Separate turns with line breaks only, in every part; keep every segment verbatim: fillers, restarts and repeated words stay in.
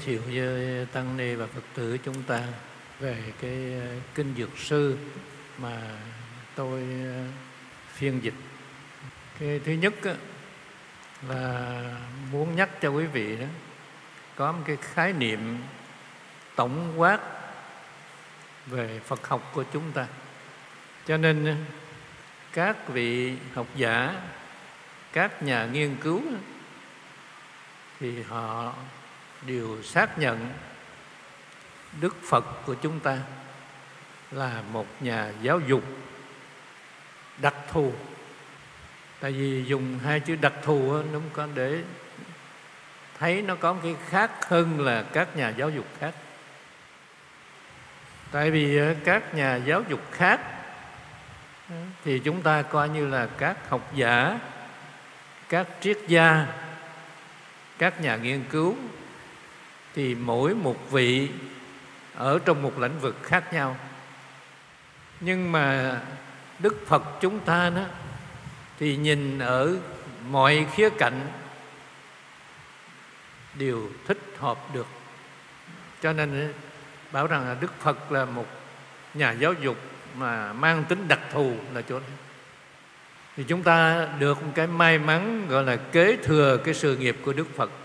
thiệu với tăng ni và Phật tử chúng ta về cái kinh Dược Sư mà tôi phiên dịch. Cái thứ nhất á, là muốn nhắc cho quý vị đó có một cái khái niệm tổng quát về Phật học của chúng ta. Cho nên các vị học giả, các nhà nghiên cứu thì họ đều xác nhận Đức Phật của chúng ta là một nhà giáo dục đặc thù. Tại vì dùng hai chữ đặc thù đó, nó có để thấy nó có một cái khác hơn là các nhà giáo dục khác. Tại vì các nhà giáo dục khác thì chúng ta coi như là các học giả, các triết gia, các nhà nghiên cứu, thì mỗi một vị ở trong một lĩnh vực khác nhau. Nhưng mà Đức Phật chúng ta đó thì nhìn ở mọi khía cạnh đều thích hợp được. Cho nên bảo rằng là Đức Phật là một nhà giáo dục mà mang tính đặc thù là chỗ đó. Thì chúng ta được một cái may mắn gọi là kế thừa cái sự nghiệp của Đức Phật.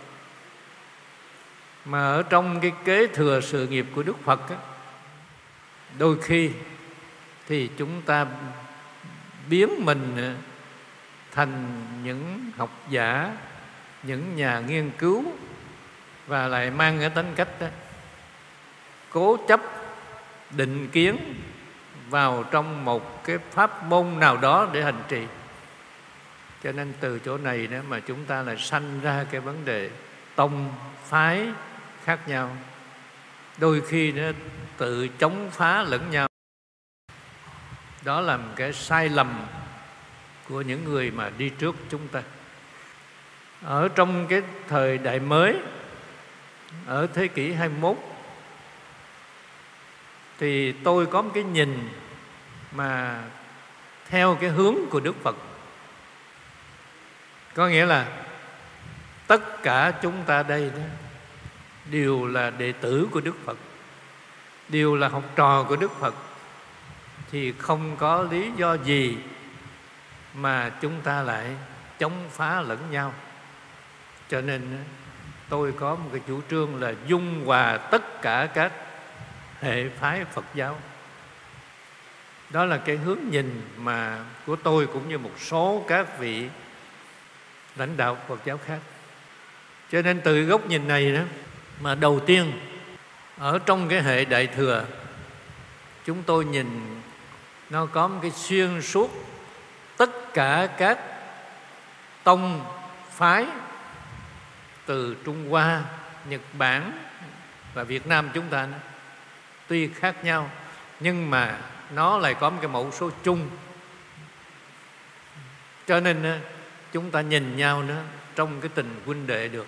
Mà ở trong cái kế thừa sự nghiệp của Đức Phật á, đôi khi thì chúng ta biến mình thành những học giả, những nhà nghiên cứu, và lại mang cái tính cách đó, cố chấp định kiến vào trong một cái pháp môn nào đó để hành trì. Cho nên từ chỗ này đó mà chúng ta lại sanh ra cái vấn đề tông phái khác nhau, đôi khi nó tự chống phá lẫn nhau. Đó là một cái sai lầm của những người mà đi trước chúng ta. Ở trong cái thời đại mới, ở thế kỷ hai mươi mốt, thì tôi có một cái nhìn mà theo cái hướng của Đức Phật. Có nghĩa là tất cả chúng ta đây đó đều là đệ tử của Đức Phật, đều là học trò của Đức Phật, thì không có lý do gì mà chúng ta lại chống phá lẫn nhau. Cho nên tôi có một cái chủ trương là dung hòa tất cả các hệ phái Phật giáo. Đó là cái hướng nhìn mà của tôi cũng như một số các vị lãnh đạo Phật giáo khác. Cho nên từ góc nhìn này đó mà đầu tiên ở trong cái hệ Đại Thừa, chúng tôi nhìn nó có một cái xuyên suốt tất cả các tông phái từ Trung Hoa, Nhật Bản và Việt Nam chúng ta, tuy khác nhau nhưng mà nó lại có một cái mẫu số chung. Cho nên chúng ta nhìn nhau nữa trong cái tình huynh đệ được.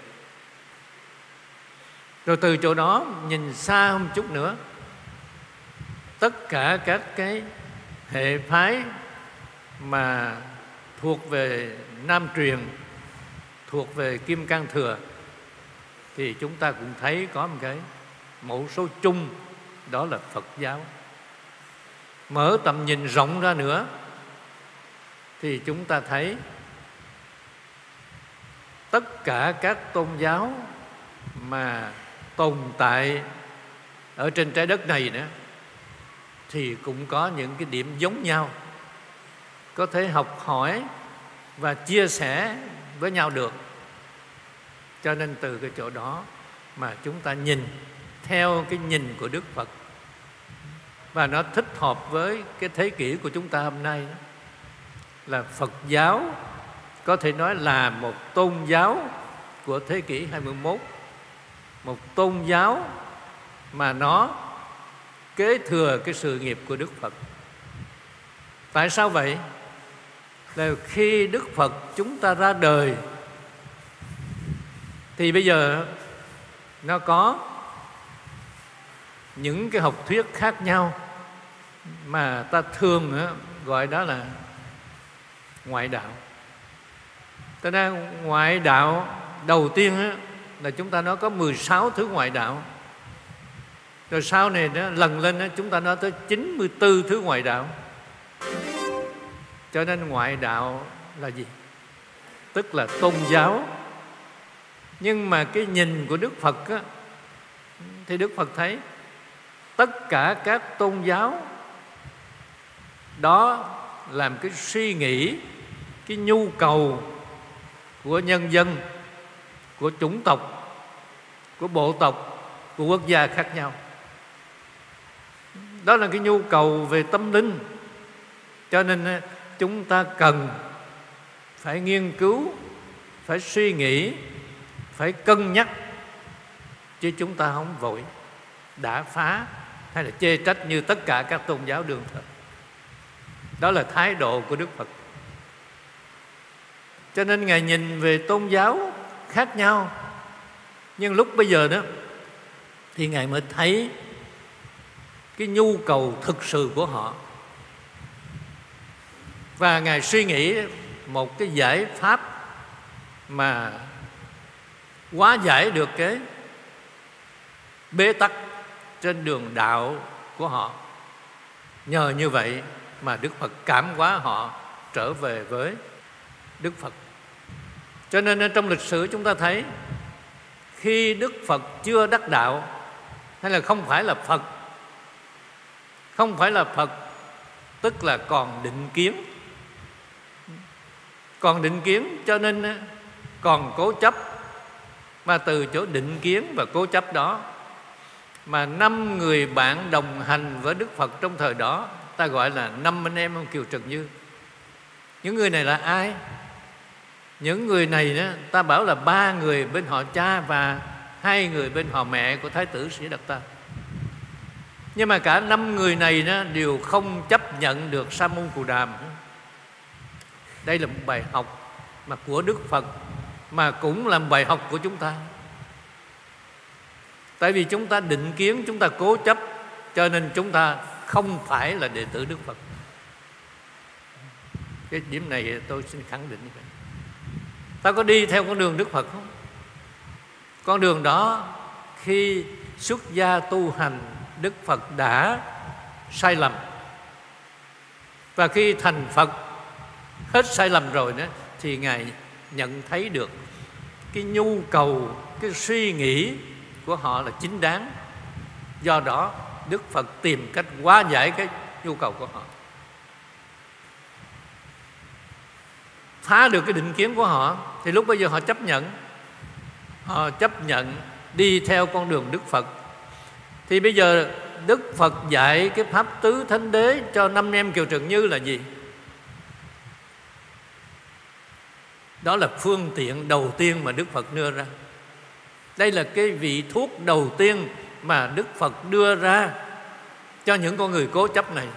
Rồi từ chỗ đó nhìn xa hơn chút nữa, tất cả các cái hệ phái mà thuộc về Nam truyền, thuộc về Kim Cang Thừa, thì chúng ta cũng thấy có một cái mẫu số chung, đó là Phật giáo. Mở tầm nhìn rộng ra nữa thì chúng ta thấy tất cả các tôn giáo mà tồn tại ở trên trái đất này nữa thì cũng có những cái điểm giống nhau, có thể học hỏi và chia sẻ với nhau được. Cho nên từ cái chỗ đó mà chúng ta nhìn theo cái nhìn của Đức Phật, và nó thích hợp với cái thế kỷ của chúng ta hôm nay đó, là Phật giáo có thể nói là một tôn giáo của thế kỷ hai mươi mốt, một tôn giáo mà nó kế thừa cái sự nghiệp của Đức Phật. Tại sao vậy? Là khi Đức Phật chúng ta ra đời thì bây giờ nó có những cái học thuyết khác nhau mà ta thường gọi đó là ngoại đạo. Cho nên ngoại đạo đầu tiên là chúng ta nói có mười sáu thứ ngoại đạo. Rồi sau này đó, lần lên đó, chúng ta nói tới chín mươi tư thứ ngoại đạo. Cho nên ngoại đạo là gì? Tức là tôn giáo. Nhưng mà cái nhìn của Đức Phật á, thì Đức Phật thấy tất cả các tôn giáo đó làm cái suy nghĩ, cái nhu cầu của nhân dân, của chủng tộc, của bộ tộc, của quốc gia khác nhau. Đó là cái nhu cầu về tâm linh. Cho nên chúng ta cần phải nghiên cứu, phải suy nghĩ, phải cân nhắc, chứ chúng ta không vội đả phá hay là chê trách như tất cả các tôn giáo đương thời. Đó là thái độ của Đức Phật. Cho nên Ngài nhìn về tôn giáo khác nhau, nhưng lúc bây giờ đó thì Ngài mới thấy cái nhu cầu thực sự của họ. Và Ngài suy nghĩ một cái giải pháp mà hóa giải được cái bế tắc trên đường đạo của họ. Nhờ như vậy mà Đức Phật cảm hóa họ trở về với Đức Phật. Cho nên trong lịch sử chúng ta thấy khi Đức Phật chưa đắc đạo, hay là không phải là Phật, không phải là Phật tức là còn định kiến. Còn định kiến cho nên còn cố chấp. Mà từ chỗ định kiến và cố chấp đó mà năm người bạn đồng hành với Đức Phật trong thời đó, ta gọi là năm anh em ông Kiều Trần Như. Những người này là ai? Những người này đó, ta bảo là ba người bên họ cha và hai người bên họ mẹ của Thái tử Sĩ Đạt Ta. Nhưng mà cả năm người này đó đều không chấp nhận được Sa môn Cù Đàm. Đây là một bài học mà của Đức Phật, mà cũng là bài học của chúng ta. Tại vì chúng ta định kiến, chúng ta cố chấp, cho nên chúng ta không phải là đệ tử Đức Phật. Cái điểm này tôi xin khẳng định như vậy. Ta có đi theo con đường Đức Phật không? Con đường đó khi xuất gia tu hành, Đức Phật đã sai lầm. Và khi thành Phật hết sai lầm rồi đó, thì Ngài nhận thấy được cái nhu cầu, cái suy nghĩ của họ là chính đáng. Do đó Đức Phật tìm cách hóa giải cái nhu cầu của họ, phá được cái định kiến của họ. Thì lúc bây giờ họ chấp nhận, họ chấp nhận đi theo con đường Đức Phật. Thì bây giờ Đức Phật dạy cái pháp tứ thánh đế cho năm em Kiều Trần Như là gì? Đó là phương tiện đầu tiên mà Đức Phật đưa ra. Đây là cái vị thuốc đầu tiên mà Đức Phật đưa ra cho những con người cố chấp này.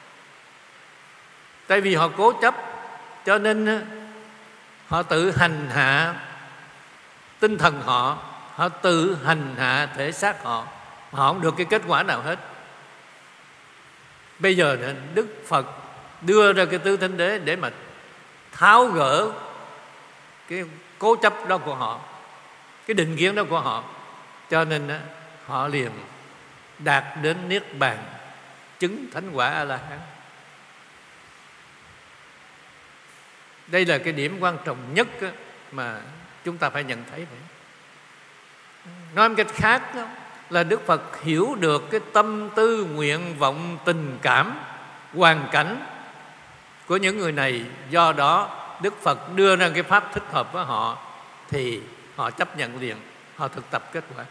Tại vì họ cố chấp, cho nên họ tự hành hạ tinh thần họ, họ tự hành hạ thể xác họ, họ không được cái kết quả nào hết. Bây giờ Đức Phật đưa ra cái tứ thánh đế để mà tháo gỡ cái cố chấp đó của họ, cái định kiến đó của họ. Cho nên họ liền đạt đến Niết Bàn, chứng thánh quả A-la-hán. Đây là cái điểm quan trọng nhất mà chúng ta phải nhận thấy vậy. Nói một cách khác là Đức Phật hiểu được cái tâm tư, nguyện vọng, tình cảm, hoàn cảnh của những người này. Do đó Đức Phật đưa ra cái pháp thích hợp với họ, thì họ chấp nhận liền, họ thực tập kết quả.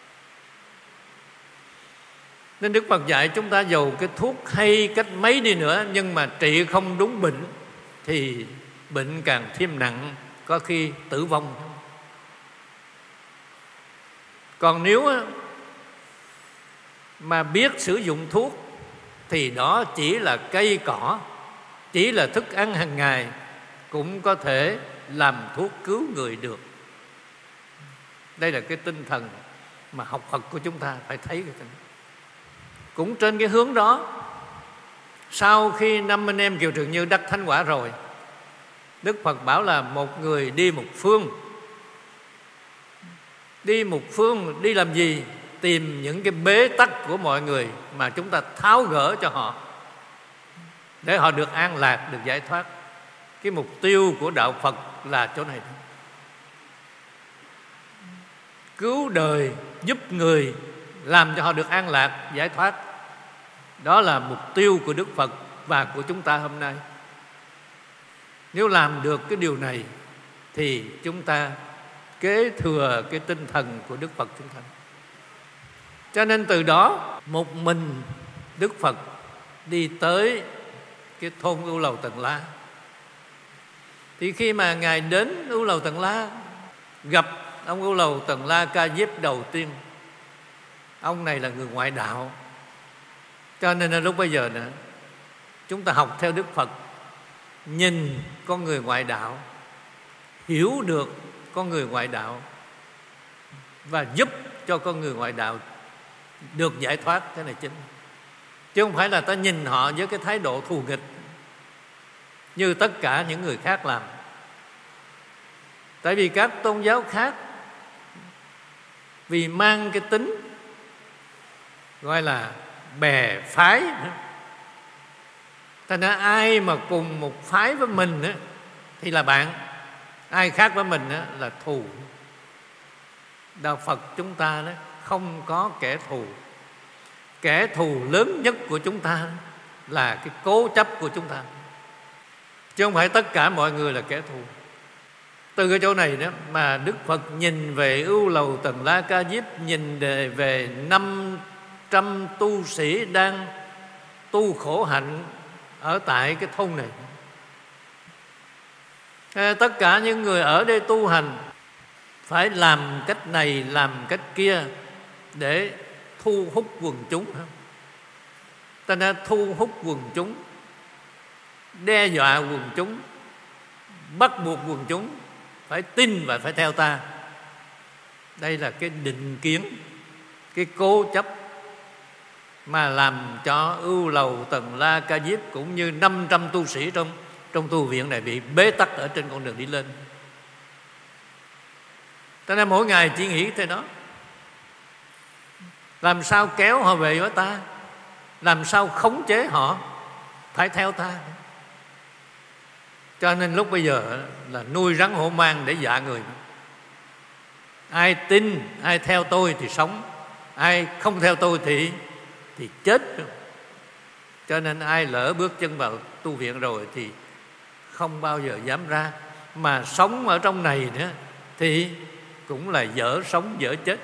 Nên Đức Phật dạy chúng ta dầu cái thuốc hay cách mấy đi nữa, nhưng mà trị không đúng bệnh thì bệnh càng thêm nặng, có khi tử vong. Còn nếu mà biết sử dụng thuốc thì đó chỉ là cây cỏ, chỉ là thức ăn hàng ngày, cũng có thể làm thuốc cứu người được. Đây là cái tinh thần mà học Phật của chúng ta phải thấy. Cũng trên cái hướng đó, sau khi năm anh em Kiều Trần Như đắc thánh quả rồi, Đức Phật bảo là một người đi một phương, Đi một phương đi làm gì? Tìm những cái bế tắc của mọi người mà chúng ta tháo gỡ cho họ, để họ được an lạc, được giải thoát. Cái mục tiêu của đạo Phật là chỗ này. Cứu đời, giúp người, làm cho họ được an lạc, giải thoát. Đó là mục tiêu của Đức Phật và của chúng ta hôm nay. Nếu làm được cái điều này thì chúng ta kế thừa cái tinh thần của Đức Phật chúng ta. Cho nên từ đó một mình Đức Phật đi tới cái thôn Ưu Lầu Tần La. Thì khi mà Ngài đến Ưu Lầu Tần La, gặp ông Ưu Lầu Tần La Ca Diếp đầu tiên. Ông này là người ngoại đạo. Cho nên là lúc bây giờ nữa, chúng ta học theo Đức Phật, nhìn con người ngoại đạo, hiểu được con người ngoại đạo và giúp cho con người ngoại đạo được giải thoát. Cái này chính, chứ không phải là ta nhìn họ với cái thái độ thù nghịch như tất cả những người khác làm. Tại vì các tôn giáo khác vì mang cái tính gọi là bè phái, thành ra ai mà cùng một phái với mình á, thì là bạn, ai khác với mình á, là thù. Đạo Phật chúng ta đó không có kẻ thù. Kẻ thù lớn nhất của chúng ta là cái cố chấp của chúng ta, chứ không phải tất cả mọi người là kẻ thù. Từ cái chỗ này đó mà Đức Phật nhìn về Ưu Lầu Tần La Ca Diếp, nhìn về năm trăm tu sĩ đang tu khổ hạnh ở tại cái thôn này. Tất cả những người ở đây tu hành phải làm cách này, làm cách kia để thu hút quần chúng. Ta đã thu hút quần chúng, đe dọa quần chúng, bắt buộc quần chúng phải tin và phải theo ta. Đây là cái định kiến, cái cố chấp mà làm cho Ưu Lầu Tần La Ca Diếp cũng như năm trăm tu sĩ trong trong tu viện này bị bế tắc ở trên con đường đi lên. Cho nên mỗi ngày chỉ nghĩ thế đó, làm sao kéo họ về với ta, làm sao khống chế họ phải theo ta. Cho nên lúc bây giờ là nuôi rắn hổ mang để dọa người. Ai tin, ai theo tôi thì sống, ai không theo tôi thì thì chết. Cho nên ai lỡ bước chân vào tu viện rồi thì không bao giờ dám ra. Mà sống ở trong này nữa thì cũng là dở sống dở chết.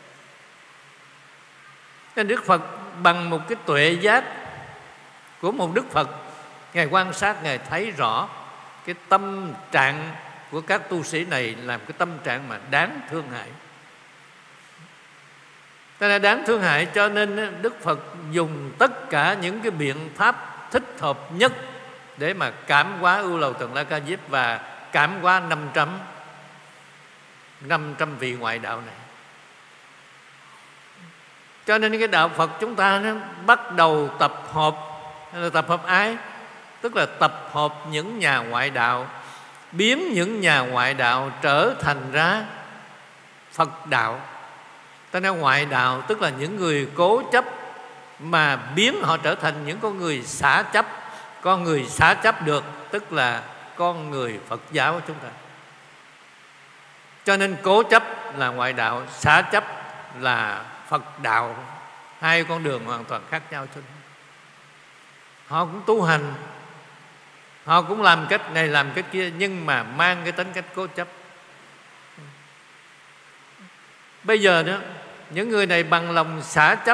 Nên Đức Phật bằng một cái tuệ giác của một Đức Phật, Ngài quan sát, Ngài thấy rõ cái tâm trạng của các tu sĩ này làm cái tâm trạng mà đáng thương hại. Cho nên đáng thương hại, cho nên Đức Phật dùng tất cả những cái biện pháp thích hợp nhất để mà cảm hóa Ưu Lầu Tần La Ca Diếp và cảm hóa năm trăm năm trăm vị ngoại đạo này. Cho nên cái đạo Phật chúng ta nó bắt đầu tập hợp. Tập hợp ai? Tức là tập hợp những nhà ngoại đạo, biến những nhà ngoại đạo trở thành ra Phật đạo. Ta nói ngoại đạo tức là những người cố chấp, mà biến họ trở thành những con người xả chấp. Con người xả chấp được tức là con người Phật giáo của chúng ta. Cho nên cố chấp là ngoại đạo, xả chấp là Phật đạo. Hai con đường hoàn toàn khác nhau. Cho nên họ cũng tu hành, họ cũng làm cách này làm cách kia, nhưng mà mang cái tính cách cố chấp. Bây giờ đó, những người này bằng lòng xả chấp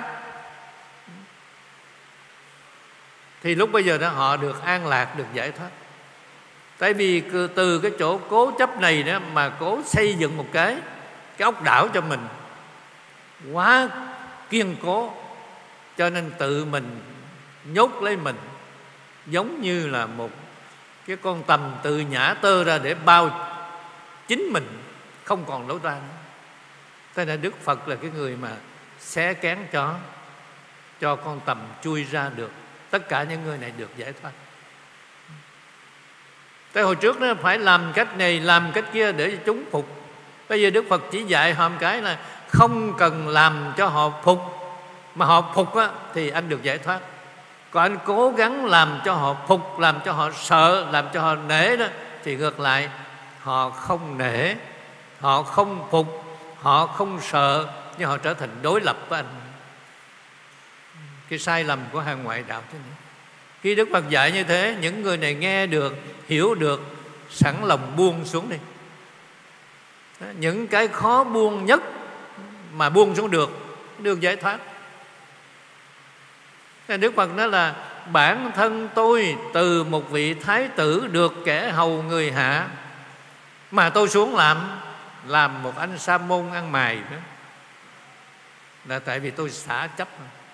thì lúc bây giờ đó họ được an lạc, được giải thoát. Tại vì từ cái chỗ cố chấp này đó mà cố xây dựng một cái cái ốc đảo cho mình quá kiên cố, cho nên tự mình nhốt lấy mình, giống như là một cái con tầm tự nhả tơ ra để bao chính mình, không còn lối ra nữa. Thế nên Đức Phật là cái người mà xé kén cho cho con tầm chui ra được. Tất cả những người này được giải thoát. Tới hồi trước nó phải làm cách này làm cách kia để chúng phục, Bây giờ Đức Phật chỉ dạy họ một cái là không cần làm cho họ phục, mà họ phục á, thì anh được giải thoát. Còn anh cố gắng làm cho họ phục, làm cho họ sợ, làm cho họ nể đó, thì ngược lại họ không nể, họ không phục, họ không sợ, nhưng họ trở thành đối lập với anh. Cái sai lầm của hàng ngoại đạo thế này. Khi Đức Phật dạy như thế, những người này nghe được, hiểu được, sẵn lòng buông xuống đi. Những cái khó buông nhất mà buông xuống được, được giải thoát. Đức Phật nói là bản thân tôi từ một vị thái tử được kẻ hầu người hạ, mà tôi xuống làm làm một anh sa môn ăn mày nữa, là tại vì tôi xả chấp.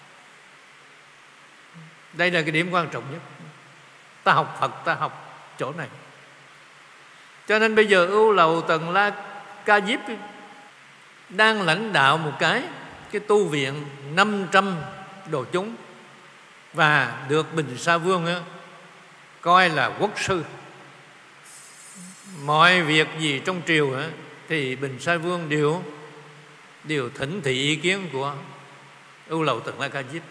Đây là cái điểm quan trọng nhất. Ta học Phật, ta học chỗ này. Cho nên bây giờ Ưu Lầu Tần La Ca Diếp đang lãnh đạo một cái cái tu viện năm trăm đồ chúng, và được Bình Sa Vương á, coi là quốc sư. Mọi việc gì trong triều á, thì Bình Sa Vương đều đều thỉnh thị ý kiến của Ưu Lầu Tần La Ca Diếp.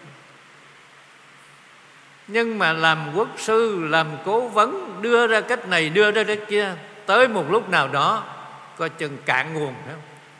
Nhưng mà làm quốc sư, làm cố vấn, đưa ra cách này, đưa ra cách kia, tới một lúc nào đó coi chừng cạn nguồn. Phải không?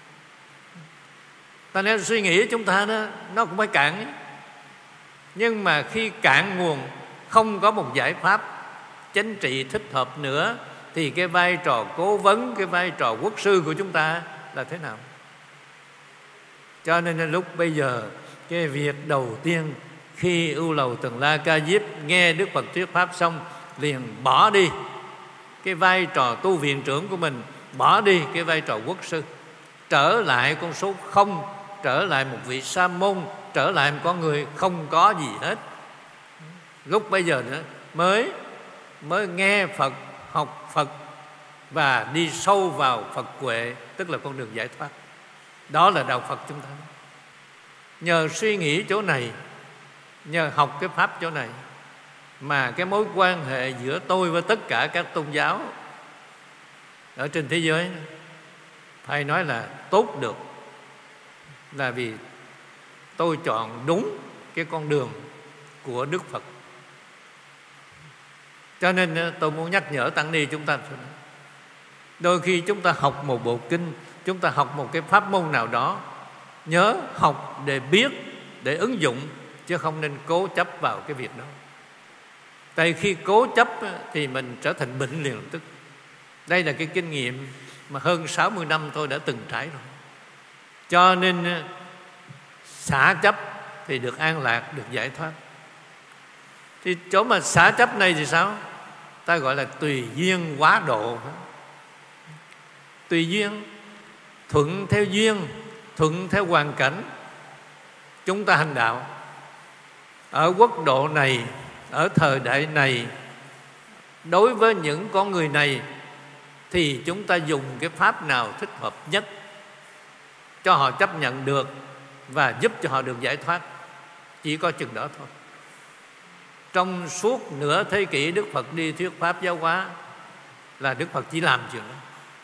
Ta nên suy nghĩ chúng ta đó, nó cũng phải cạn ấy. Nhưng mà khi cạn nguồn, không có một giải pháp chính trị thích hợp nữa, thì cái vai trò cố vấn, cái vai trò quốc sư của chúng ta là thế nào? Cho nên lúc bây giờ, cái việc đầu tiên khi Ưu Lầu Tần La Ca Diếp nghe Đức Phật thuyết pháp xong, liền bỏ đi cái vai trò tu viện trưởng của mình, bỏ đi cái vai trò quốc sư, trở lại con số không, trở lại một vị sa môn, trở lại một con người không có gì hết. Lúc bây giờ nữa mới mới nghe Phật, học Phật và đi sâu vào Phật huệ, tức là con đường giải thoát. Đó là đạo Phật chúng ta. Nhờ suy nghĩ chỗ này, nhờ học cái pháp chỗ này, mà cái mối quan hệ giữa tôi với tất cả các tôn giáo ở trên thế giới phải nói là tốt được, là vì tôi chọn đúng cái con đường của Đức Phật. Cho nên tôi muốn nhắc nhở tăng ni chúng ta, đôi khi chúng ta học một bộ kinh, chúng ta học một cái pháp môn nào đó, nhớ học để biết, để ứng dụng, chứ không nên cố chấp vào cái việc đó. Tại khi cố chấp thì mình trở thành bệnh liền lập tức. Đây là cái kinh nghiệm mà hơn sáu mươi năm tôi đã từng trải rồi. Cho nên xả chấp thì được an lạc, được giải thoát. Thì chỗ mà xả chấp này thì sao? Ta gọi là tùy duyên quá độ. Tùy duyên, thuận theo duyên, thuận theo hoàn cảnh. Chúng ta hành đạo ở quốc độ này, ở thời đại này, đối với những con người này thì chúng ta dùng cái pháp nào thích hợp nhất cho họ chấp nhận được và giúp cho họ được giải thoát. Chỉ có chừng đó thôi. Trong suốt nửa thế kỷ Đức Phật đi thuyết pháp giáo hóa là Đức Phật chỉ làm chuyện đó,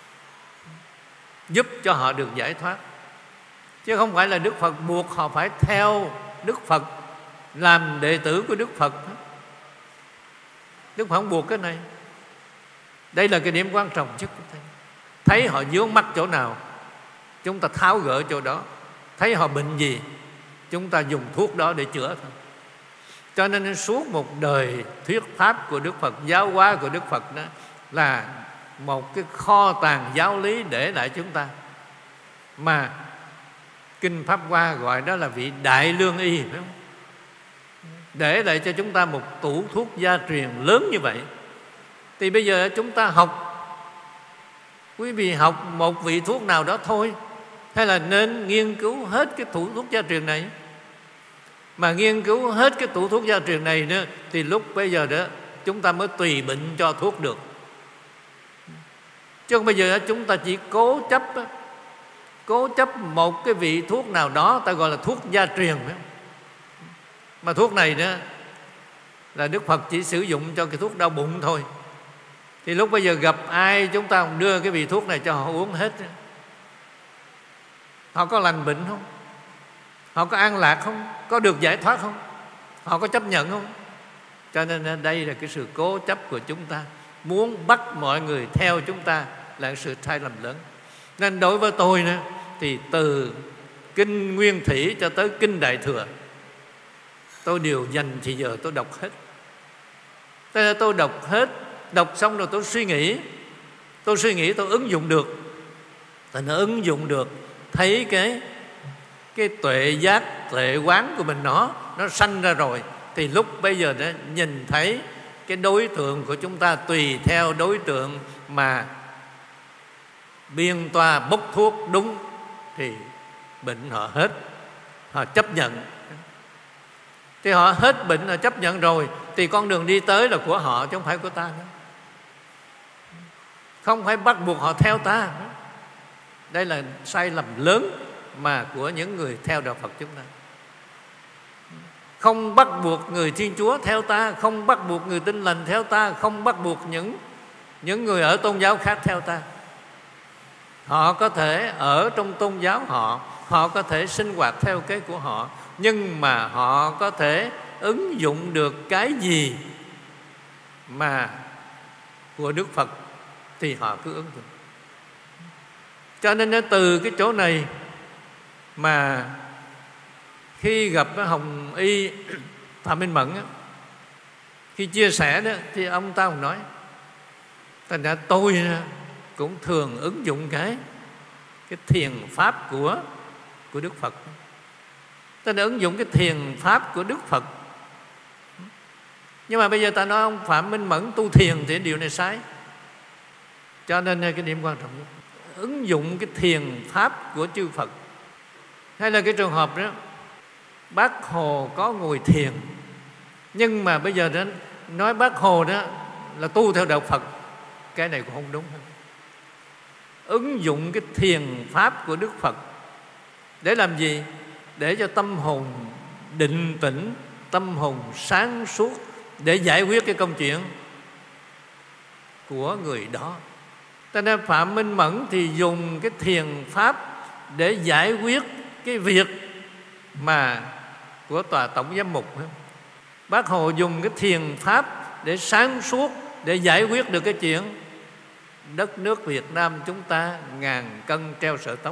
giúp cho họ được giải thoát. Chứ không phải là Đức Phật buộc họ phải theo Đức Phật, làm đệ tử của Đức Phật. Đức Phật không buộc cái này. Đây là cái điểm quan trọng nhất. Thấy họ vướng mắc chỗ nào, chúng ta tháo gỡ chỗ đó. Thấy họ bệnh gì, chúng ta dùng thuốc đó để chữa thôi. Cho nên suốt một đời thuyết pháp của Đức Phật, giáo hóa của Đức Phật đó là một cái kho tàng giáo lý để lại chúng ta, mà Kinh Pháp Hoa gọi đó là vị Đại Lương Y, phải không? Để lại cho chúng ta một tủ thuốc gia truyền lớn như vậy. Thì bây giờ chúng ta học, quý vị học một vị thuốc nào đó thôi, hay là nên nghiên cứu hết cái tủ thuốc gia truyền này? Mà nghiên cứu hết cái tủ thuốc gia truyền này nữa, thì lúc bây giờ đó chúng ta mới tùy bệnh cho thuốc được. Chứ không bây giờ chúng ta chỉ cố chấp Cố chấp một cái vị thuốc nào đó, ta gọi là thuốc gia truyền. Mà thuốc này đó là Đức Phật chỉ sử dụng cho cái thuốc đau bụng thôi. Thì lúc bây giờ gặp ai chúng ta không đưa cái vị thuốc này cho họ uống hết. Họ có lành bệnh không? Họ có an lạc không? Có được giải thoát không? Họ có chấp nhận không? Cho nên đây là cái sự cố chấp của chúng ta, muốn bắt mọi người theo chúng ta là sự sai lầm lớn. Nên đối với tôi nữa, thì từ Kinh Nguyên Thủy cho tới Kinh Đại Thừa, tôi đều dành thì giờ tôi đọc hết. Thế là tôi đọc hết, đọc xong rồi tôi suy nghĩ. Tôi suy nghĩ tôi ứng dụng được. Thì nó ứng dụng được, thấy cái cái tuệ giác, tuệ quán của mình nó nó sanh ra rồi, thì lúc bây giờ nó nhìn thấy cái đối tượng của chúng ta tùy theo đối tượng mà biên toa bốc thuốc đúng thì bệnh họ hết, họ chấp nhận. Thì họ hết bệnh, họ chấp nhận rồi, thì con đường đi tới là của họ chứ không phải của ta nữa. Không phải bắt buộc họ theo ta nữa. Đây là sai lầm lớn mà của những người theo đạo Phật chúng ta. Không bắt buộc người Thiên Chúa theo ta, không bắt buộc người Tin Lành theo ta, không bắt buộc những, những người ở tôn giáo khác theo ta. Họ có thể ở trong tôn giáo họ, họ có thể sinh hoạt theo cái của họ, nhưng mà họ có thể ứng dụng được cái gì mà của Đức Phật thì họ cứ ứng dụng. Cho nên từ cái chỗ này mà khi gặp Hồng Y Phạm Minh Mẫn, khi chia sẻ đó, thì ông ta cũng nói, thành ra tôi cũng thường ứng dụng cái cái thiền pháp của của Đức Phật. Ta đã ứng dụng cái thiền pháp của Đức Phật. Nhưng mà bây giờ ta nói ông Phạm Minh Mẫn tu thiền thì điều này sai. Cho nên cái điểm quan trọng nhất, ứng dụng cái thiền pháp của chư Phật. Hay là cái trường hợp đó, Bác Hồ có ngồi thiền, nhưng mà bây giờ đó nói Bác Hồ đó là tu theo đạo Phật, cái này cũng không đúng. Ứng dụng cái thiền pháp của Đức Phật để làm gì? Để cho tâm hồn định tĩnh, tâm hồn sáng suốt, để giải quyết cái công chuyện của người đó. Cho nên Phạm Minh Mẫn thì dùng cái thiền pháp để giải quyết cái việc mà của tòa tổng giám mục. Bác Hồ dùng cái thiền pháp để sáng suốt, để giải quyết được cái chuyện đất nước Việt Nam chúng ta ngàn cân treo sợi tóc.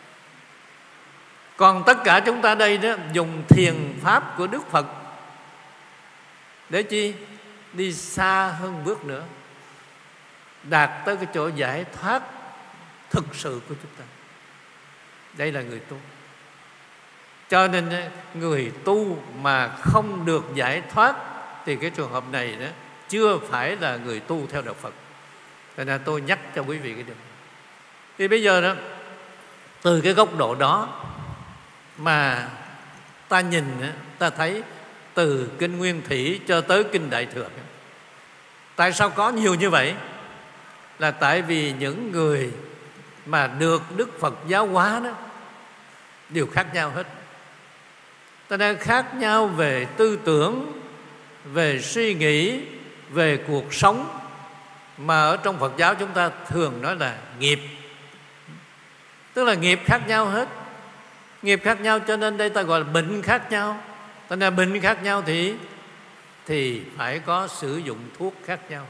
Còn tất cả chúng ta đây đó dùng thiền pháp của Đức Phật để chi? Đi xa hơn bước nữa, đạt tới cái chỗ giải thoát thực sự của chúng ta. Đây là người tu. Cho nên người tu mà không được giải thoát thì cái trường hợp này đó chưa phải là người tu theo đạo Phật. Cho nên tôi nhắc cho quý vị cái điều này. Thì bây giờ đó, từ cái góc độ đó mà ta nhìn, ta thấy từ Kinh Nguyên Thủy cho tới Kinh Đại Thừa. Tại sao có nhiều như vậy? Là tại vì những người mà được Đức Phật giáo hóa đó đều khác nhau hết. Ta đang khác nhau về tư tưởng, về suy nghĩ, về cuộc sống, mà ở trong Phật giáo chúng ta thường nói là nghiệp. Tức là nghiệp khác nhau hết. Nghiệp khác nhau cho nên đây ta gọi là bệnh khác nhau. Cho nên bệnh khác nhau thì thì phải có sử dụng thuốc khác nhau.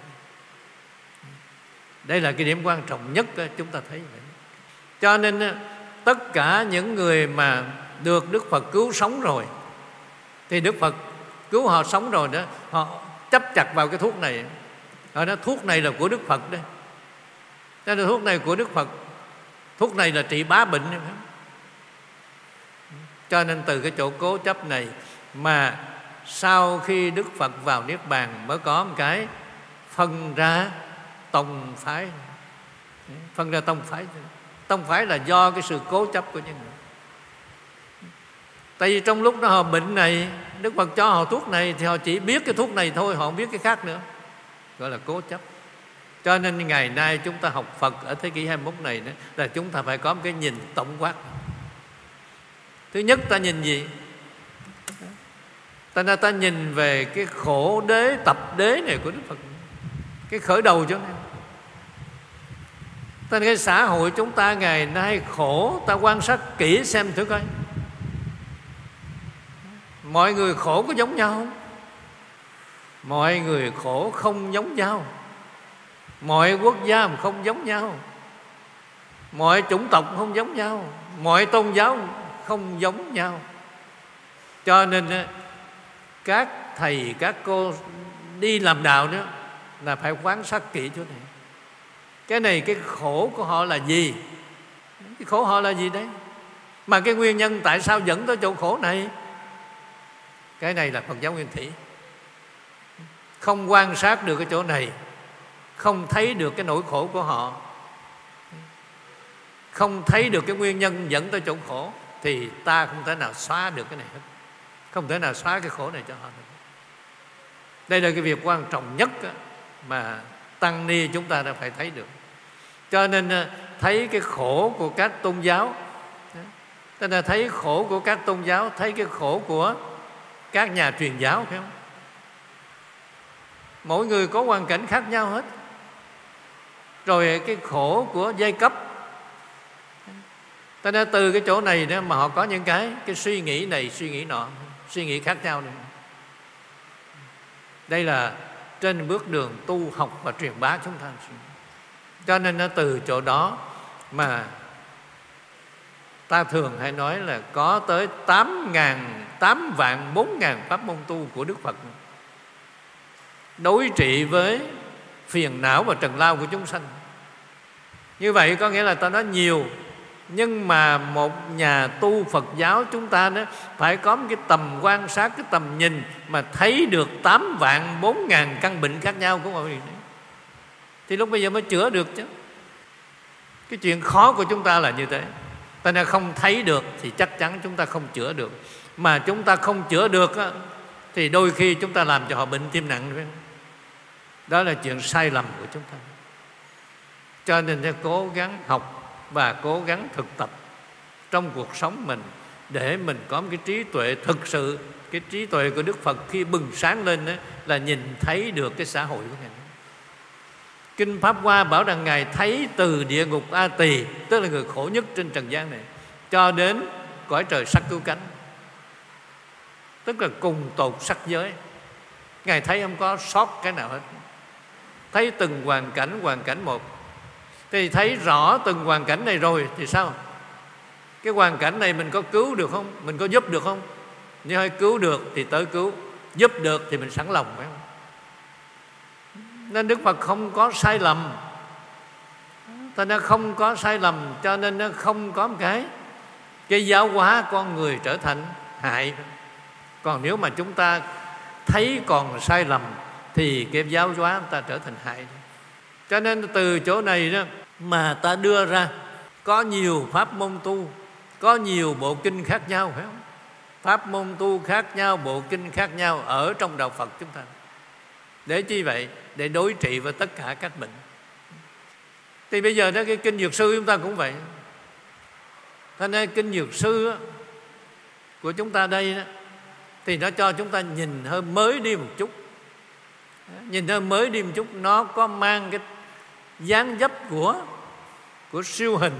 Đây là cái điểm quan trọng nhất chúng ta thấy vậy. Cho nên tất cả những người mà được Đức Phật cứu sống rồi, thì Đức Phật cứu họ sống rồi đó, họ chấp chặt vào cái thuốc này. Họ nói thuốc này là của Đức Phật đấy. Nên là thuốc này của Đức Phật, thuốc này là trị bá bệnh. Cho nên từ cái chỗ cố chấp này mà sau khi Đức Phật vào Niết Bàn mới có một cái phân ra tông phái. Phân ra tông phái. Tông phái là do cái sự cố chấp của những người. Tại vì trong lúc đó họ bệnh này, Đức Phật cho họ thuốc này thì họ chỉ biết cái thuốc này thôi, họ không biết cái khác nữa, gọi là cố chấp. Cho nên ngày nay chúng ta học Phật ở thế kỷ hai mươi mốt này đó, là chúng ta phải có một cái nhìn tổng quát. Thứ nhất ta nhìn gì? Ta, ta nhìn về cái khổ đế, tập đế này của Đức Phật, cái khởi đầu cho nên. Nên cái xã hội chúng ta ngày nay khổ, ta quan sát kỹ xem thử coi, mọi người khổ có giống nhau không? Mọi người khổ không giống nhau. Mọi quốc gia không giống nhau. Mọi chủng tộc không giống nhau. Mọi tôn giáo không giống nhau. Cho nên các thầy, các cô đi làm đạo đó là phải quan sát kỹ chỗ này. Cái này, cái khổ của họ là gì? Cái khổ họ là gì đấy? Mà cái nguyên nhân tại sao dẫn tới chỗ khổ này? Cái này là Phật giáo Nguyên Thủy. Không quan sát được cái chỗ này, không thấy được cái nỗi khổ của họ, không thấy được cái nguyên nhân dẫn tới chỗ khổ, thì ta không thể nào xóa được cái này hết. Không thể nào xóa cái khổ này cho họ được. Đây là cái việc quan trọng nhất mà tăng ni chúng ta đã phải thấy được. Cho nên thấy cái khổ của các tôn giáo, tức là thấy khổ của các tôn giáo, thấy cái khổ của các nhà truyền giáo, phải không? Mỗi người có hoàn cảnh khác nhau hết. Rồi cái khổ của giai cấp, cho nên từ cái chỗ này đó mà họ có những cái cái suy nghĩ này, suy nghĩ nọ, suy nghĩ khác nhau nữa. Đây là trên bước đường tu học và truyền bá chúng ta. Cho nên nó từ chỗ đó mà ta thường hay nói là có tới tám ngàn, tám vạn bốn ngàn pháp môn tu của Đức Phật đối trị với phiền não và trần lao của chúng sanh. Như vậy có nghĩa là ta nói nhiều, nhưng mà một nhà tu Phật giáo chúng ta đó phải có một cái tầm quan sát, cái tầm nhìn mà thấy được tám vạn bốn ngàn căn bệnh khác nhau của mọi người, thì lúc bây giờ mới chữa được chứ. Cái chuyện khó của chúng ta là như thế. Ta nên không thấy được thì chắc chắn chúng ta không chữa được. Mà chúng ta không chữa được á, thì đôi khi chúng ta làm cho họ bệnh tim nặng nữa. Đó là chuyện sai lầm của chúng ta. Cho nên phải cố gắng học và cố gắng thực tập trong cuộc sống mình, để mình có một cái trí tuệ thực sự. Cái trí tuệ của Đức Phật khi bừng sáng lên đó, là nhìn thấy được cái xã hội của Ngài. Kinh Pháp Hoa bảo rằng Ngài thấy từ địa ngục A Tỳ, tức là người khổ nhất trên trần gian này, cho đến cõi trời sắc cứu cánh, tức là cùng tột sắc giới. Ngài thấy không có sót cái nào hết. Thấy từng hoàn cảnh, hoàn cảnh một. Thì thấy rõ từng hoàn cảnh này rồi thì sao? Cái hoàn cảnh này mình có cứu được không? Mình có giúp được không? Nếu hay cứu được thì tới cứu, giúp được thì mình sẵn lòng, phải không? Nên Đức Phật không có sai lầm. Cho nên không có sai lầm, cho nên nó không có một cái cái giáo hóa con người trở thành hại. Còn nếu mà chúng ta thấy còn sai lầm thì cái giáo hóa ta trở thành hại. Cho nên từ chỗ này đó mà ta đưa ra có nhiều pháp môn tu, có nhiều bộ kinh khác nhau, phải không? Pháp môn tu khác nhau, bộ kinh khác nhau ở trong đạo Phật chúng ta. Để chi vậy? Để đối trị với tất cả các bệnh. Thì bây giờ đó cái kinh Dược Sư chúng ta cũng vậy. Thế nên kinh Dược Sư đó, của chúng ta đây đó, thì nó cho chúng ta nhìn hơi mới đi một chút. Nhìn hơi mới đi một chút, nó có mang cái dáng dấp của của siêu hình,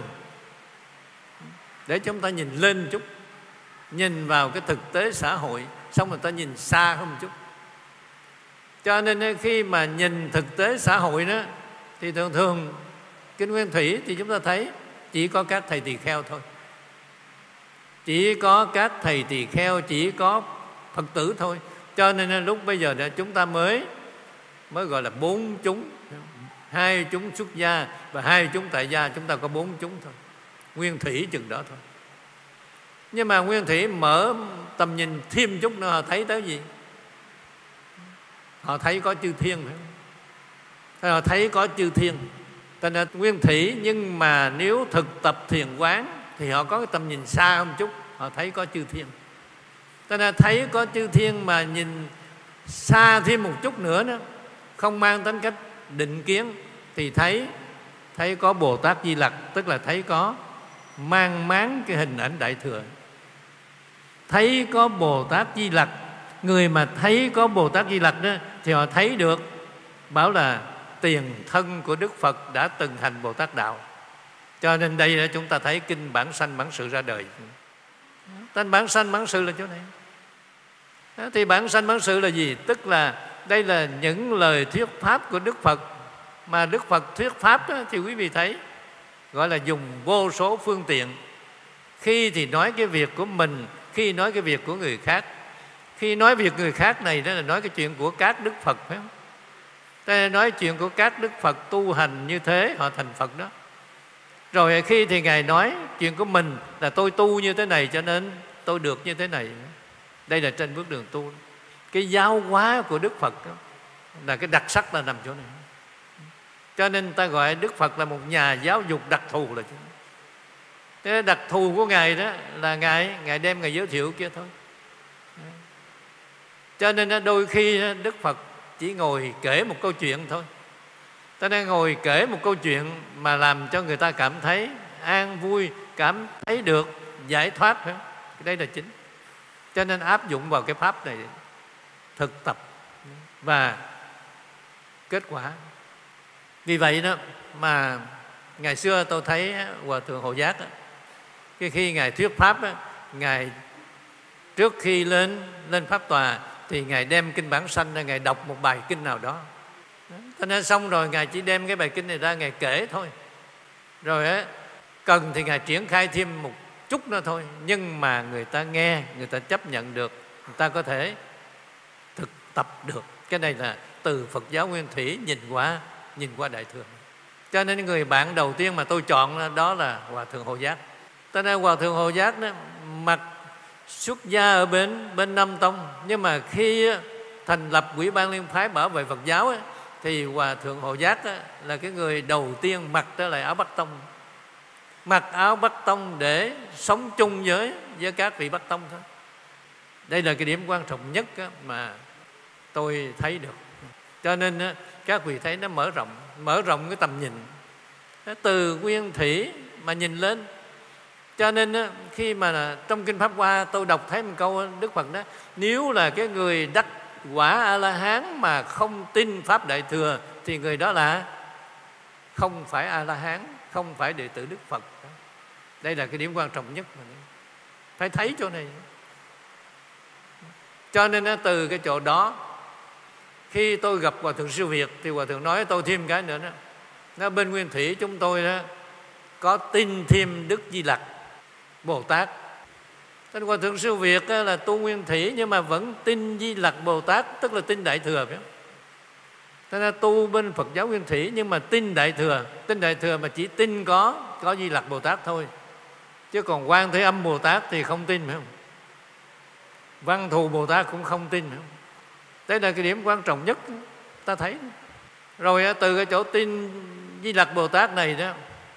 để chúng ta nhìn lên một chút, nhìn vào cái thực tế xã hội, xong rồi ta nhìn xa hơn một chút. Cho nên khi mà nhìn thực tế xã hội đó, thì thường thường kinh Nguyên Thủy thì chúng ta thấy chỉ có các thầy tỳ kheo thôi. Chỉ có các thầy tỳ kheo, chỉ có Phật tử thôi. Cho nên lúc bây giờ chúng ta mới mới gọi là bốn chúng. Hai chúng xuất gia và hai chúng tại gia, chúng ta có bốn chúng thôi. Nguyên Thủy chừng đó thôi. Nhưng mà Nguyên Thủy mở tầm nhìn thêm chút nữa, họ thấy tới gì? Họ thấy có chư thiên, phải không? Họ thấy có chư thiên. Cho nên Nguyên Thủy, nhưng mà nếu thực tập thiền quán thì họ có cái tầm nhìn xa hơn một chút, họ thấy có chư thiên. Cho nên thấy có chư thiên mà nhìn xa thêm một chút nữa đó, không mang tính cách định kiến, thì thấy thấy có Bồ Tát Di Lặc, tức là thấy có mang máng cái hình ảnh Đại Thừa. Thấy có Bồ Tát Di Lặc, người mà thấy có Bồ Tát Di Lặc đó thì họ thấy được, bảo là tiền thân của Đức Phật đã từng hành Bồ Tát đạo. Cho nên đây là chúng ta thấy kinh bản sanh bản sự ra đời. Tên bản sanh bản sự là chỗ này. Thì bản sanh bản sự là gì? Tức là đây là những lời thuyết pháp của Đức Phật. Mà Đức Phật thuyết pháp đó, thì quý vị thấy gọi là dùng vô số phương tiện. Khi thì nói cái việc của mình, khi nói cái việc của người khác. Khi nói việc người khác này đó là nói cái chuyện của các Đức Phật, phải không? Đây nói chuyện của các Đức Phật tu hành như thế họ thành Phật đó. Rồi khi thì Ngài nói chuyện của mình là tôi tu như thế này cho nên tôi được như thế này. Đây là trên bước đường tu. Cái giáo hóa của Đức Phật đó, là cái đặc sắc là nằm chỗ này. Cho nên ta gọi Đức Phật là một nhà giáo dục đặc thù là chứ. Cái đặc thù của Ngài đó là Ngài Ngài đem Ngài giới thiệu kia thôi. Cho nên đôi khi Đức Phật chỉ ngồi kể một câu chuyện thôi. Ta đang ngồi kể một câu chuyện mà làm cho người ta cảm thấy an vui, cảm thấy được giải thoát. Phải không? Đây là chính. Cho nên áp dụng vào cái pháp này, thực tập và kết quả. Vì vậy đó mà ngày xưa tôi thấy Hòa Thượng Hộ Giác đó, cái khi Ngài thuyết pháp đó, Ngài trước khi lên lên pháp tòa thì Ngài đem kinh bản sanh ra, Ngài đọc một bài kinh nào đó. Cho nên xong rồi Ngài chỉ đem cái bài kinh này ra Ngài kể thôi. Rồi á, cần thì Ngài triển khai thêm một chút nữa thôi. Nhưng mà người ta nghe, người ta chấp nhận được, người ta có thể thực tập được. Cái này là từ Phật giáo Nguyên Thủy nhìn qua nhìn qua Đại Thừa. Cho nên người bạn đầu tiên mà tôi chọn đó là Hòa Thượng Hộ Giác. Cho nên Hòa Thượng Hộ Giác đó, mặc xuất gia ở bên bên Nam Tông, nhưng mà khi thành lập Ủy ban Liên phái bảo vệ Phật giáo ấy, thì Hòa Thượng Hộ Giác ấy, là cái người đầu tiên mặc trở lại áo Bắc Tông, mặc áo Bắc Tông để sống chung với với các vị Bắc Tông thôi. Đây là cái điểm quan trọng nhất mà tôi thấy được. Cho nên các vị thấy nó mở rộng, mở rộng cái tầm nhìn từ Nguyên Thủy mà nhìn lên. Cho nên khi mà trong Kinh Pháp Hoa tôi đọc thấy một câu Đức Phật đó: nếu là cái người đắc quả A-la-hán mà không tin Pháp Đại Thừa thì người đó là không phải A-la-hán, không phải đệ tử Đức Phật. Đây là cái điểm quan trọng nhất mà phải thấy chỗ này. Cho nên từ cái chỗ đó, khi tôi gặp Hòa Thượng Siêu Việt thì Hòa Thượng nói tôi thêm cái nữa đó. Nó bên Nguyên Thủy chúng tôi đó có tin thêm Đức Di Lặc Bồ Tát. Nên Hòa Thượng Siêu Việt là tu Nguyên Thủy nhưng mà vẫn tin Di Lặc Bồ Tát, tức là tin Đại Thừa. Thế nên tu bên Phật giáo Nguyên Thủy nhưng mà tin Đại Thừa. Tin Đại Thừa mà chỉ tin có có Di Lặc Bồ Tát thôi. Chứ còn Quan Thế Âm Bồ Tát thì không tin, phải không? Văn Thù Bồ Tát cũng không tin, phải không? Đây là cái điểm quan trọng nhất ta thấy. Rồi từ cái chỗ tin Di Lặc Bồ Tát này đó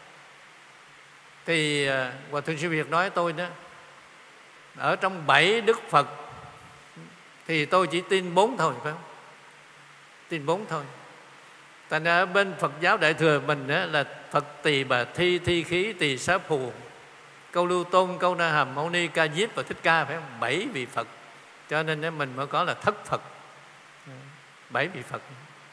thì Hòa Thượng Siêu Việt nói tôi đó, ở trong bảy Đức Phật thì tôi chỉ tin bốn thôi, phải không? Tin bốn thôi. Thành ra ở bên Phật giáo Đại Thừa mình đó là Phật Tỳ Bà Thi, Thi Khí, Tỳ Xá Phù, Câu Lưu Tôn, Câu Na Hàm, Mâu Ni, Ca Diếp và Thích Ca, phải không? Bảy vị Phật. Cho nên mình mới có là thất Phật, bảy vị Phật.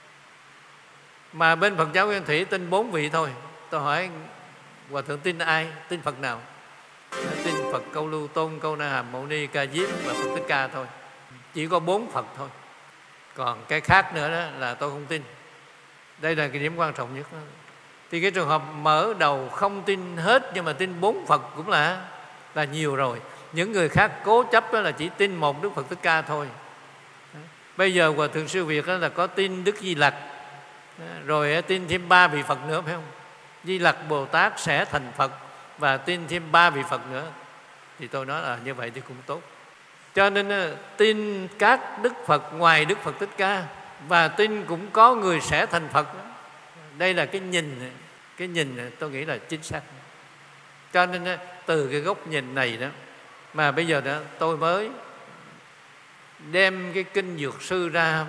Mà bên Phật giáo Nguyên Thủy tin bốn vị thôi. Tôi hỏi Hòa Thượng tin ai? Tin Phật nào? Tin Phật Câu Lưu Tôn, Câu Na Hàm, Mâu Ni, Ca Diếp và Phật Thích Ca thôi. Chỉ có bốn Phật thôi. Còn cái khác nữa đó là tôi không tin. Đây là cái điểm quan trọng nhất đó. Thì cái trường hợp mở đầu không tin hết nhưng mà tin bốn Phật cũng là là nhiều rồi. Những người khác cố chấp đó là chỉ tin một Đức Phật Thích Ca thôi. Bây giờ Hòa Thượng Siêu Việt đó là có tin Đức Di Lặc, rồi tin thêm ba vị Phật nữa, phải không? Di Lặc Bồ Tát sẽ thành Phật và tin thêm ba vị Phật nữa. Thì tôi nói là như vậy thì cũng tốt. Cho nên tin các Đức Phật ngoài Đức Phật Thích Ca và tin cũng có người sẽ thành Phật. Đây là cái nhìn, cái nhìn tôi nghĩ là chính xác. Cho nên từ cái góc nhìn này đó mà bây giờ đó tôi mới đem cái kinh Dược Sư ra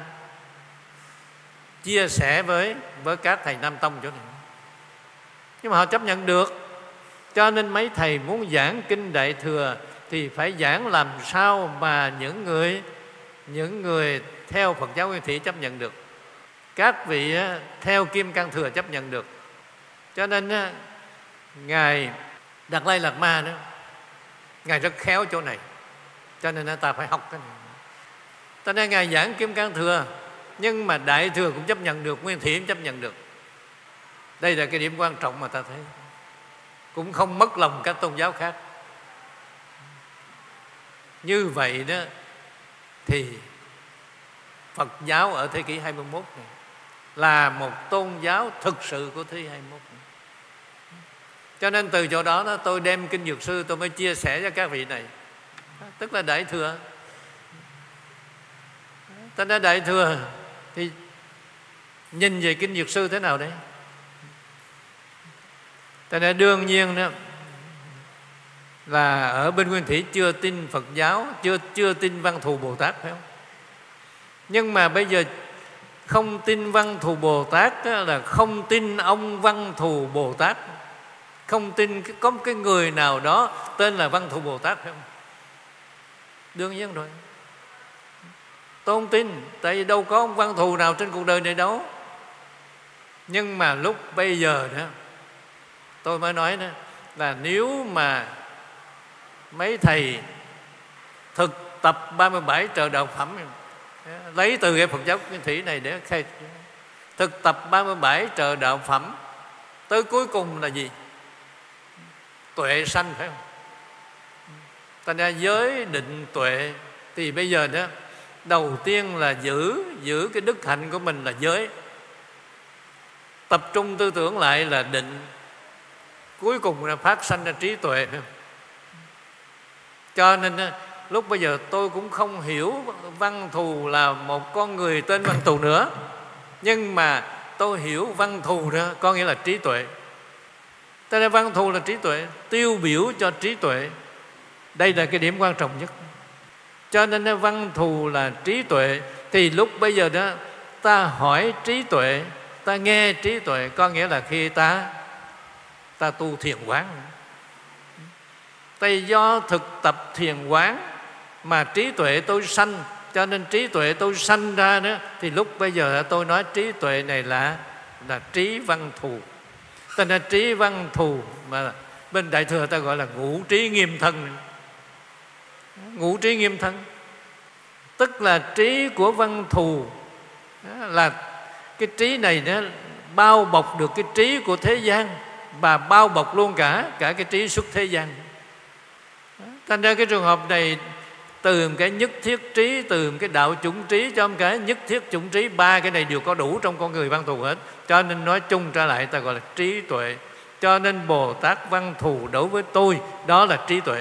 chia sẻ với với các thầy Nam Tông chỗ này. Nhưng mà họ chấp nhận được. Cho nên mấy thầy muốn giảng kinh Đại Thừa thì phải giảng làm sao mà những người những người theo Phật giáo Nguyên Thủy chấp nhận được, các vị theo Kim Cang Thừa chấp nhận được. Cho nên Ngài Đạt Lai Lạt Ma đó, Ngài rất khéo chỗ này, cho nên ta phải học cái này. Cho nên Ngài giảng Kim Cang Thừa, nhưng mà Đại Thừa cũng chấp nhận được, Nguyên Thủy cũng chấp nhận được. Đây là cái điểm quan trọng mà ta thấy, cũng không mất lòng các tôn giáo khác. Như vậy đó thì Phật giáo ở thế kỷ hai mươi mốt này là một tôn giáo thực sự của thế kỷ hai mươi mốt này. Cho nên từ chỗ đó, đó tôi đem Kinh Dược Sư tôi mới chia sẻ cho các vị này, tức là Đại Thừa. Ta nói Đại Thừa thì nhìn về Kinh Dược Sư thế nào đấy? Ta nói đương nhiên đó là ở bên Nguyên Thủy chưa tin Phật giáo, chưa chưa tin Văn Thù Bồ Tát, phải không? Nhưng mà bây giờ không tin Văn Thù Bồ Tát là không tin ông Văn Thù Bồ Tát, không tin có một cái người nào đó tên là Văn Thù Bồ Tát, phải không? Đương nhiên rồi, tôi không tin, tại vì đâu có ông Văn Thù nào trên cuộc đời này đâu. Nhưng mà lúc bây giờ đó tôi mới nói đó là nếu mà mấy thầy thực tập ba mươi bảy trợ đạo phẩm, lấy từ cái Phật giáo Nguyên Thủy này để khai, thực tập ba mươi bảy trợ đạo phẩm tới cuối cùng là gì? Tuệ sanh, phải không? Thành ra giới định tuệ thì bây giờ đó đầu tiên là giữ giữ cái đức hạnh của mình là giới, tập trung tư tưởng lại là định, cuối cùng là phát sanh ra trí tuệ. Cho nên lúc bây giờ tôi cũng không hiểu Văn Thù là một con người tên Văn Thù nữa, nhưng mà tôi hiểu Văn Thù đó có nghĩa là trí tuệ. Cho nên Văn Thù là trí tuệ, tiêu biểu cho trí tuệ. Đây là cái điểm quan trọng nhất. Cho nên Văn Thù là trí tuệ. Thì lúc bây giờ đó ta hỏi trí tuệ, ta nghe trí tuệ, có nghĩa là khi ta ta tu thiền quán. Tại do thực tập thiền quán mà trí tuệ tôi sanh, cho nên trí tuệ tôi sanh ra đó, thì lúc bây giờ tôi nói trí tuệ này là là trí Văn Thù. Ta nói trí Văn Thù mà bên Đại Thừa ta gọi là ngũ trí nghiêm thân. Ngũ trí nghiêm thân tức là trí của Văn Thù, là cái trí này nó bao bọc được cái trí của thế gian và bao bọc luôn cả cả cái trí xuất thế gian. Thành ra cái trường hợp này từ một cái nhất thiết trí, từ một cái đạo chủng trí cho một cái nhất thiết chủng trí, ba cái này đều có đủ trong con người Văn Thù hết. Cho nên nói chung trở lại ta gọi là trí tuệ. Cho nên Bồ Tát Văn Thù đối với tôi đó là trí tuệ.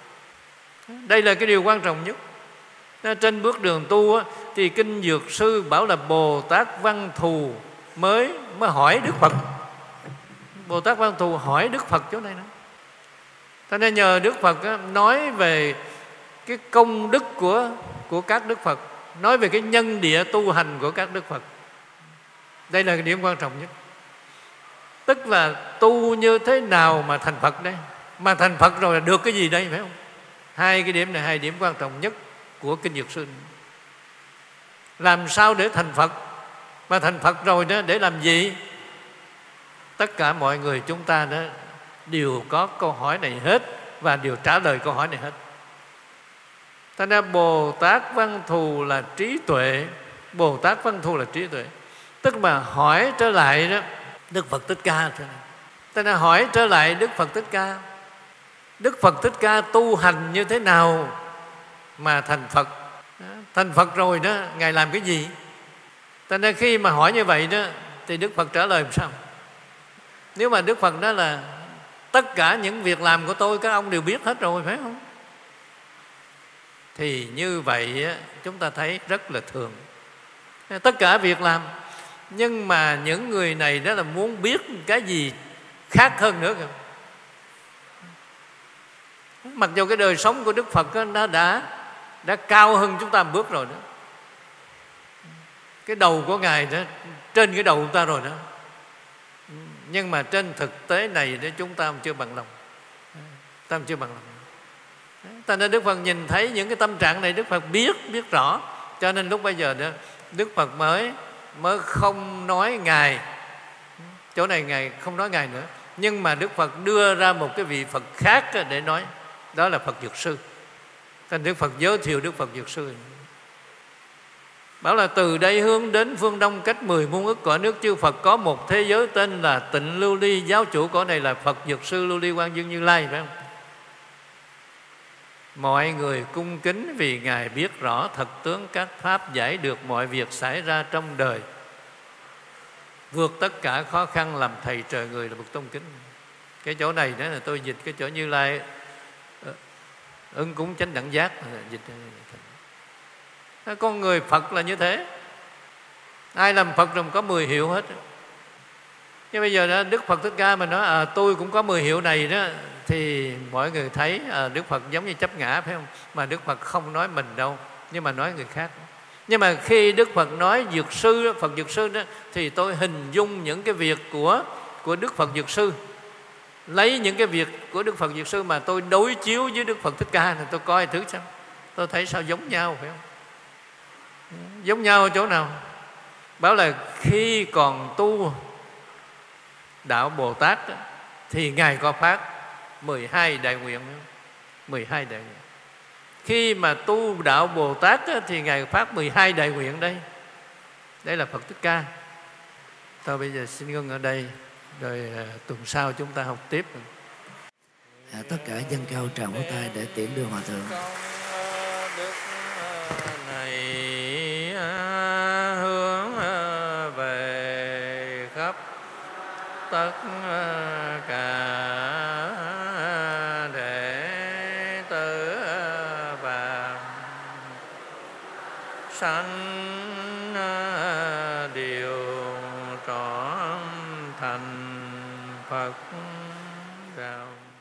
Đây là cái điều quan trọng nhất. Trên bước đường tu thì Kinh Dược Sư bảo là Bồ Tát Văn Thù mới mới hỏi Đức Phật. Bồ Tát Văn Thù hỏi Đức Phật chỗ này nữa. Cho nên nhờ Đức Phật nói về cái công đức của, của các Đức Phật, nói về cái nhân địa tu hành của các Đức Phật. Đây là cái điểm quan trọng nhất. Tức là tu như thế nào mà thành Phật đây? Mà thành Phật rồi là được cái gì đây, phải không? Hai cái điểm này, hai điểm quan trọng nhất của Kinh Dược Sư. Làm sao để thành Phật? Mà thành Phật rồi đó để làm gì? Tất cả mọi người chúng ta đó đều có câu hỏi này hết và đều trả lời câu hỏi này hết. Thành ra Bồ Tát Văn Thù là trí tuệ. Bồ Tát Văn Thù là trí tuệ. Tức mà hỏi trở lại đó Đức Phật Thích Ca. Thành ra hỏi trở lại Đức Phật Thích Ca, Đức Phật Thích Ca tu hành như thế nào mà thành Phật? Thành Phật rồi đó, Ngài làm cái gì? Thành ra khi mà hỏi như vậy đó thì Đức Phật trả lời làm sao? Nếu mà Đức Phật đó là tất cả những việc làm của tôi các ông đều biết hết rồi, phải không? Thì như vậy chúng ta thấy rất là thường. Tất cả việc làm, nhưng mà những người này đó là muốn biết cái gì khác hơn nữa kìa. Mặc dù cái đời sống của Đức Phật đó, nó đã đã cao hơn chúng ta một bước rồi đó. Cái đầu của Ngài đó trên cái đầu chúng ta rồi đó. Nhưng mà trên thực tế này đó chúng ta chưa bằng lòng. Ta chưa bằng lòng. Ta nên Đức Phật nhìn thấy những cái tâm trạng này, Đức Phật biết, biết rõ. Cho nên lúc bây giờ đó Đức Phật mới mới không nói Ngài, chỗ này Ngài không nói Ngài nữa, Nhưng mà Đức Phật đưa ra một cái vị Phật khác để nói, đó là Phật Dược Sư. Thành Đức Phật giới thiệu Đức Phật Dược Sư, bảo là từ đây hướng đến phương Đông cách mười muôn ức cõi nước chư Phật có một thế giới tên là Tịnh Lưu Ly. Giáo chủ cõi này là Phật Dược Sư Lưu Ly Quang Dương Như Lai, phải không? Mọi người cung kính vì Ngài biết rõ thật tướng các pháp, giải được mọi việc xảy ra trong đời, vượt tất cả khó khăn, làm thầy trời người là bậc tôn kính. Cái chỗ này đó là tôi dịch cái chỗ Như Lai ứng cúng chánh đẳng giác, dịch con người Phật là như thế. Ai làm Phật rồi có mười hiệu hết. Nhưng bây giờ đó, Đức Phật Thích Ca mà nói à, tôi cũng có mười hiệu này đó, thì mọi người thấy à, Đức Phật giống như chấp ngã, phải không? Mà Đức Phật không nói mình đâu, nhưng mà nói người khác. Nhưng mà khi Đức Phật nói Dược Sư, Phật Dược Sư đó, thì tôi hình dung những cái việc của, của Đức Phật Dược Sư. Lấy những cái việc của Đức Phật Dược Sư mà tôi đối chiếu với Đức Phật Thích Ca này, tôi coi thứ sao, tôi thấy sao giống nhau, phải không? Giống nhau ở chỗ nào? Bảo là khi còn tu đạo Bồ Tát thì Ngài có phát mười hai đại nguyện. mười hai đại nguyện. Khi mà tu đạo Bồ Tát thì Ngài phát mười hai đại nguyện đây. Đây là Phật Thích Ca. Tôi bây giờ xin ngưng ở đây, rồi tuần sau chúng ta học tiếp.
À, tất cả dâng cao tràng pháo tay để tiễn đưa Hòa Thượng.
Đức này hướng về khắp tất cả đệ tử và sanh đều trọn thành Phật đạo.